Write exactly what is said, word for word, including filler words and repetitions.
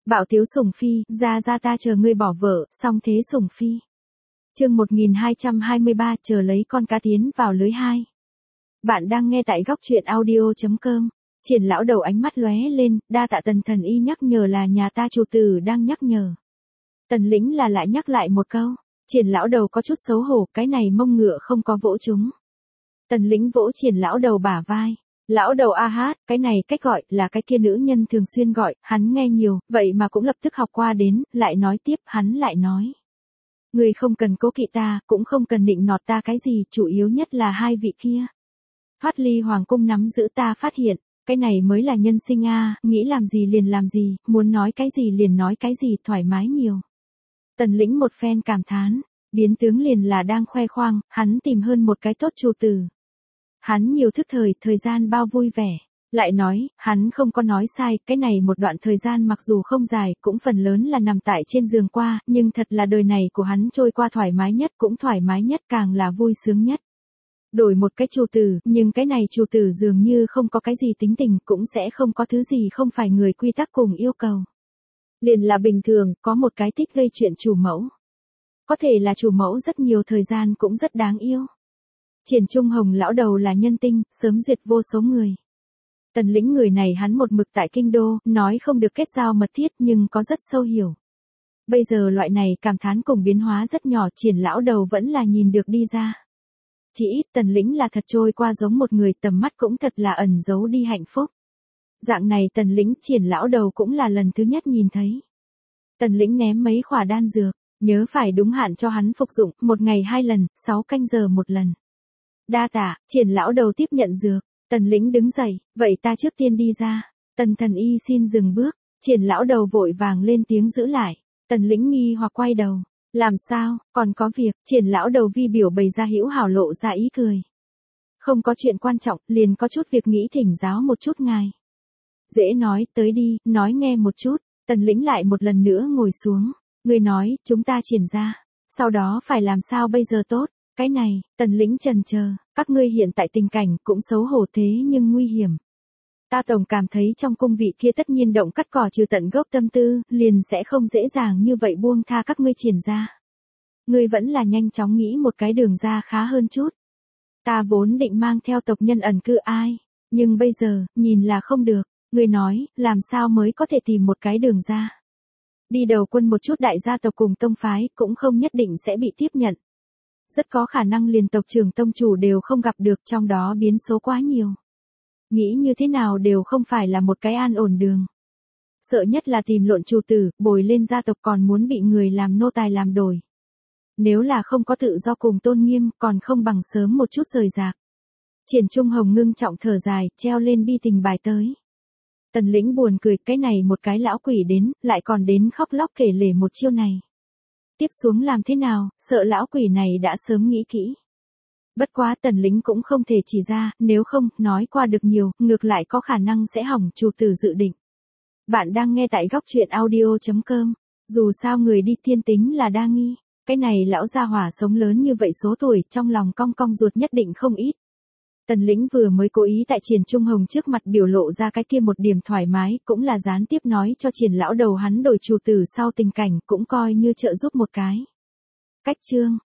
Bạo tiếu sủng phi, ra ra ta chờ ngươi bỏ vợ, xong thế sủng phi. Chương một nghìn hai trăm hai mươi ba, chờ lấy con cá tiến vào lưới hai. Bạn đang nghe tại góc truyện audio chấm com. Triển lão đầu ánh mắt lóe lên, đa tạ Tần thần y nhắc nhở, là nhà ta chủ tử đang nhắc nhở. Tần lĩnh là lại nhắc lại một câu. Triển lão đầu có chút xấu hổ, cái này mông ngựa không có vỗ chúng. Tần lĩnh vỗ triển lão đầu bả vai. Lão đầu a hát, cái này cách gọi là cái kia nữ nhân thường xuyên gọi, hắn nghe nhiều, vậy mà cũng lập tức học qua đến, lại nói tiếp, hắn lại nói. Người không cần cố kỵ ta, cũng không cần nịnh nọt ta cái gì, chủ yếu nhất là hai vị kia. Thoát ly hoàng cung nắm giữ ta phát hiện, cái này mới là nhân sinh a, nghĩ làm gì liền làm gì, muốn nói cái gì liền nói cái gì, thoải mái nhiều. Tần lĩnh một phen cảm thán, biến tướng liền là đang khoe khoang, hắn tìm hơn một cái tốt chủ tử. Hắn nhiều thức thời, thời gian bao vui vẻ. Lại nói, hắn không có nói sai, cái này một đoạn thời gian mặc dù không dài, cũng phần lớn là nằm tại trên giường qua, nhưng thật là đời này của hắn trôi qua thoải mái nhất, cũng thoải mái nhất, càng là vui sướng nhất. Đổi một cái chủ tử, nhưng cái này chủ tử dường như không có cái gì tính tình, cũng sẽ không có thứ gì không phải người quy tắc cùng yêu cầu. Liền là bình thường, có một cái thích gây chuyện chủ mẫu. Có thể là chủ mẫu rất nhiều thời gian cũng rất đáng yêu. Triển Trung Hồng lão đầu là nhân tinh, sớm duyệt vô số người. Tần lĩnh người này hắn một mực tại kinh đô, nói không được kết giao mật thiết nhưng có rất sâu hiểu. Bây giờ loại này cảm thán cùng biến hóa rất nhỏ, triển lão đầu vẫn là nhìn được đi ra. Chỉ ít tần lĩnh là thật trôi qua giống một người, tầm mắt cũng thật là ẩn giấu đi hạnh phúc. Dạng này tần lĩnh triển lão đầu cũng là lần thứ nhất nhìn thấy. Tần lĩnh ném mấy khỏa đan dược, nhớ phải đúng hạn cho hắn phục dụng, một ngày hai lần, sáu canh giờ một lần. Đa tạ, triển lão đầu tiếp nhận dược, tần lĩnh đứng dậy, vậy ta trước tiên đi ra. Tần thần y xin dừng bước, triển lão đầu vội vàng lên tiếng giữ lại. Tần lĩnh nghi hoặc quay đầu, làm sao, còn có việc, triển lão đầu vi biểu bày ra hữu hảo lộ ra ý cười. Không có chuyện quan trọng, liền có chút việc nghĩ thỉnh giáo một chút ngài. Dễ nói, tới đi, nói nghe một chút. Tần lĩnh lại một lần nữa ngồi xuống, người nói, chúng ta triển ra, sau đó phải làm sao bây giờ tốt. Cái này, tần lĩnh trần chờ, các ngươi hiện tại tình cảnh cũng xấu hổ thế nhưng nguy hiểm. Ta tổng cảm thấy trong cung vị kia tất nhiên động cắt cỏ trừ tận gốc tâm tư, liền sẽ không dễ dàng như vậy buông tha các ngươi triển ra. Ngươi vẫn là nhanh chóng nghĩ một cái đường ra khá hơn chút. Ta vốn định mang theo tộc nhân ẩn cư ai, nhưng bây giờ, nhìn là không được. Ngươi nói, làm sao mới có thể tìm một cái đường ra. Đi đầu quân một chút đại gia tộc cùng tông phái cũng không nhất định sẽ bị tiếp nhận. Rất có khả năng liền tộc trưởng tông chủ đều không gặp được, trong đó biến số quá nhiều. Nghĩ như thế nào đều không phải là một cái an ổn đường. Sợ nhất là tìm lộn chủ tử, bồi lên gia tộc còn muốn bị người làm nô tài làm đổi. Nếu là không có tự do cùng tôn nghiêm, còn không bằng sớm một chút rời rạc. Triển Trung Hồng ngưng trọng thở dài, treo lên bi tình bài tới. Tần lĩnh buồn cười, cái này một cái lão quỷ đến, lại còn đến khóc lóc kể lể một chiêu này. Tiếp xuống làm thế nào, sợ lão quỷ này đã sớm nghĩ kỹ. Bất quá tần lĩnh cũng không thể chỉ ra, nếu không, nói qua được nhiều, ngược lại có khả năng sẽ hỏng chủ tử dự định. Bạn đang nghe tại góc truyện audio chấm com, dù sao người đi thiên tính là đa nghi, cái này lão gia hỏa sống lớn như vậy số tuổi, trong lòng cong cong ruột nhất định không ít. Tần lĩnh vừa mới cố ý tại Triển Trung Hồng trước mặt biểu lộ ra cái kia một điểm thoải mái, cũng là gián tiếp nói cho triển lão đầu hắn đổi chủ tử sau tình cảnh, cũng coi như trợ giúp một cái. Cách chương,